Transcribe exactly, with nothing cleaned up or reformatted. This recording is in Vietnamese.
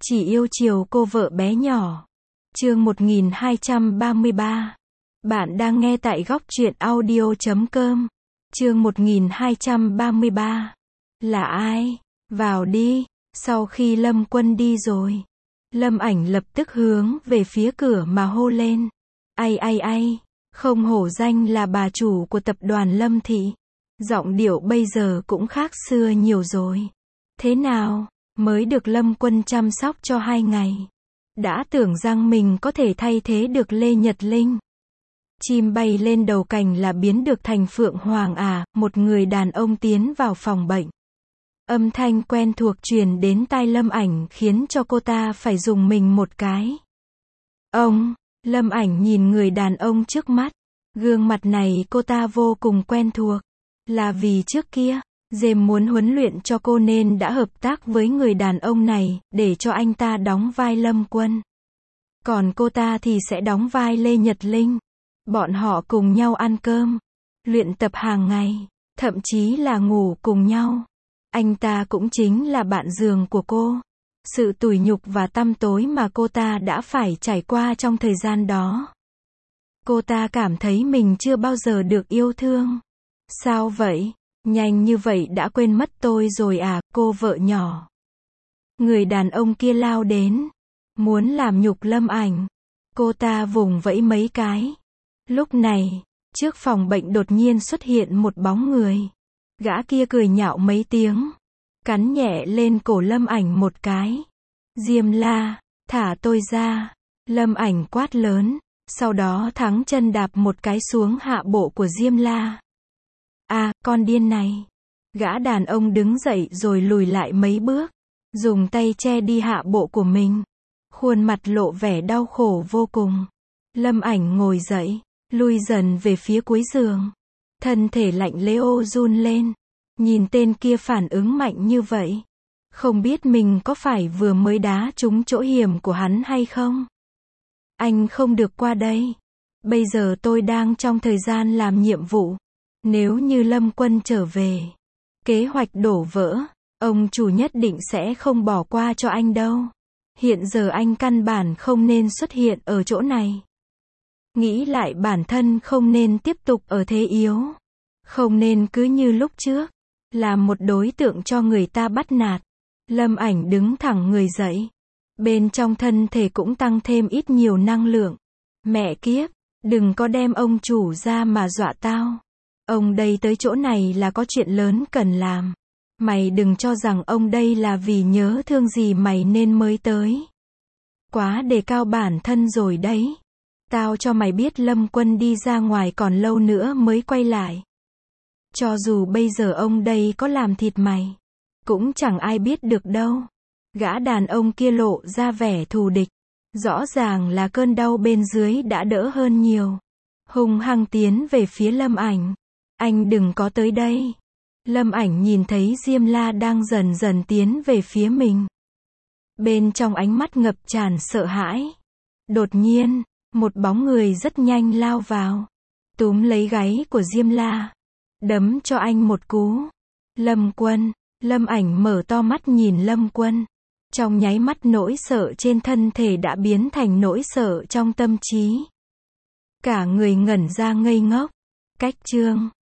Chỉ yêu chiều cô vợ bé nhỏ. Chương một nghìn hai trăm ba mươi ba. Bạn đang nghe tại góc truyện audio chấm com. Chương một nghìn hai trăm ba mươi ba. Là ai? Vào đi. Sau khi Lâm Quân đi rồi, Lâm Ảnh lập tức hướng về phía cửa mà hô lên. Ai ai ai, không hổ danh là bà chủ của tập đoàn Lâm Thị. Giọng điệu bây giờ cũng khác xưa nhiều rồi. Thế nào, mới được Lâm Quân chăm sóc cho hai ngày, đã tưởng rằng mình có thể thay thế được Lê Nhật Linh. Chim bay lên đầu cành là biến được thành Phượng Hoàng à? Một người đàn ông tiến vào phòng bệnh. Âm thanh quen thuộc truyền đến tai Lâm Ảnh khiến cho cô ta phải rùng mình một cái. Ông, Lâm Ảnh nhìn người đàn ông trước mắt. Gương mặt này cô ta vô cùng quen thuộc. Là vì trước kia, James muốn huấn luyện cho cô nên đã hợp tác với người đàn ông này, để cho anh ta đóng vai Lâm Quân. Còn cô ta thì sẽ đóng vai Lê Nhật Linh. Bọn họ cùng nhau ăn cơm, luyện tập hàng ngày, thậm chí là ngủ cùng nhau. Anh ta cũng chính là bạn giường của cô. Sự tủi nhục và tăm tối mà cô ta đã phải trải qua trong thời gian đó. Cô ta cảm thấy mình chưa bao giờ được yêu thương. Sao vậy? Nhanh như vậy đã quên mất tôi rồi à, cô vợ nhỏ. Người đàn ông kia lao đến, muốn làm nhục Lâm Ảnh. Cô ta vùng vẫy mấy cái. Lúc này, trước phòng bệnh đột nhiên xuất hiện một bóng người. Gã kia cười nhạo mấy tiếng, cắn nhẹ lên cổ Lâm Ảnh một cái. Diêm La, thả tôi ra. Lâm Ảnh quát lớn, sau đó thắng chân đạp một cái xuống hạ bộ của Diêm La. À, con điên này. Gã đàn ông đứng dậy rồi lùi lại mấy bước, dùng tay che đi hạ bộ của mình. Khuôn mặt lộ vẻ đau khổ vô cùng. Lâm Ảnh ngồi dậy, lui dần về phía cuối giường. Thân thể lạnh lẽo run lên. Nhìn tên kia phản ứng mạnh như vậy. Không biết mình có phải vừa mới đá trúng chỗ hiểm của hắn hay không? Anh không được qua đây. Bây giờ tôi đang trong thời gian làm nhiệm vụ. Nếu như Lâm Quân trở về, kế hoạch đổ vỡ, ông chủ nhất định sẽ không bỏ qua cho anh đâu. Hiện giờ anh căn bản không nên xuất hiện ở chỗ này. Nghĩ lại bản thân không nên tiếp tục ở thế yếu. Không nên cứ như lúc trước, làm một đối tượng cho người ta bắt nạt. Lâm Ảnh đứng thẳng người dậy. Bên trong thân thể cũng tăng thêm ít nhiều năng lượng. Mẹ kiếp, đừng có đem ông chủ ra mà dọa tao. Ông đây tới chỗ này là có chuyện lớn cần làm. Mày đừng cho rằng ông đây là vì nhớ thương gì mày nên mới tới. Quá đề cao bản thân rồi đấy. Tao cho mày biết Lâm Quân đi ra ngoài còn lâu nữa mới quay lại. Cho dù bây giờ ông đây có làm thịt mày, cũng chẳng ai biết được đâu. Gã đàn ông kia lộ ra vẻ thù địch. Rõ ràng là cơn đau bên dưới đã đỡ hơn nhiều. Hung hăng tiến về phía Lâm Ảnh. Anh đừng có tới đây. Lâm Ảnh nhìn thấy Diêm La đang dần dần tiến về phía mình. Bên trong ánh mắt ngập tràn sợ hãi. Đột nhiên, một bóng người rất nhanh lao vào, túm lấy gáy của Diêm La, đấm cho anh một cú. Lâm Quân. Lâm Ảnh mở to mắt nhìn Lâm Quân. Trong nháy mắt nỗi sợ trên thân thể đã biến thành nỗi sợ trong tâm trí. Cả người ngẩn ra ngây ngốc. Cách chương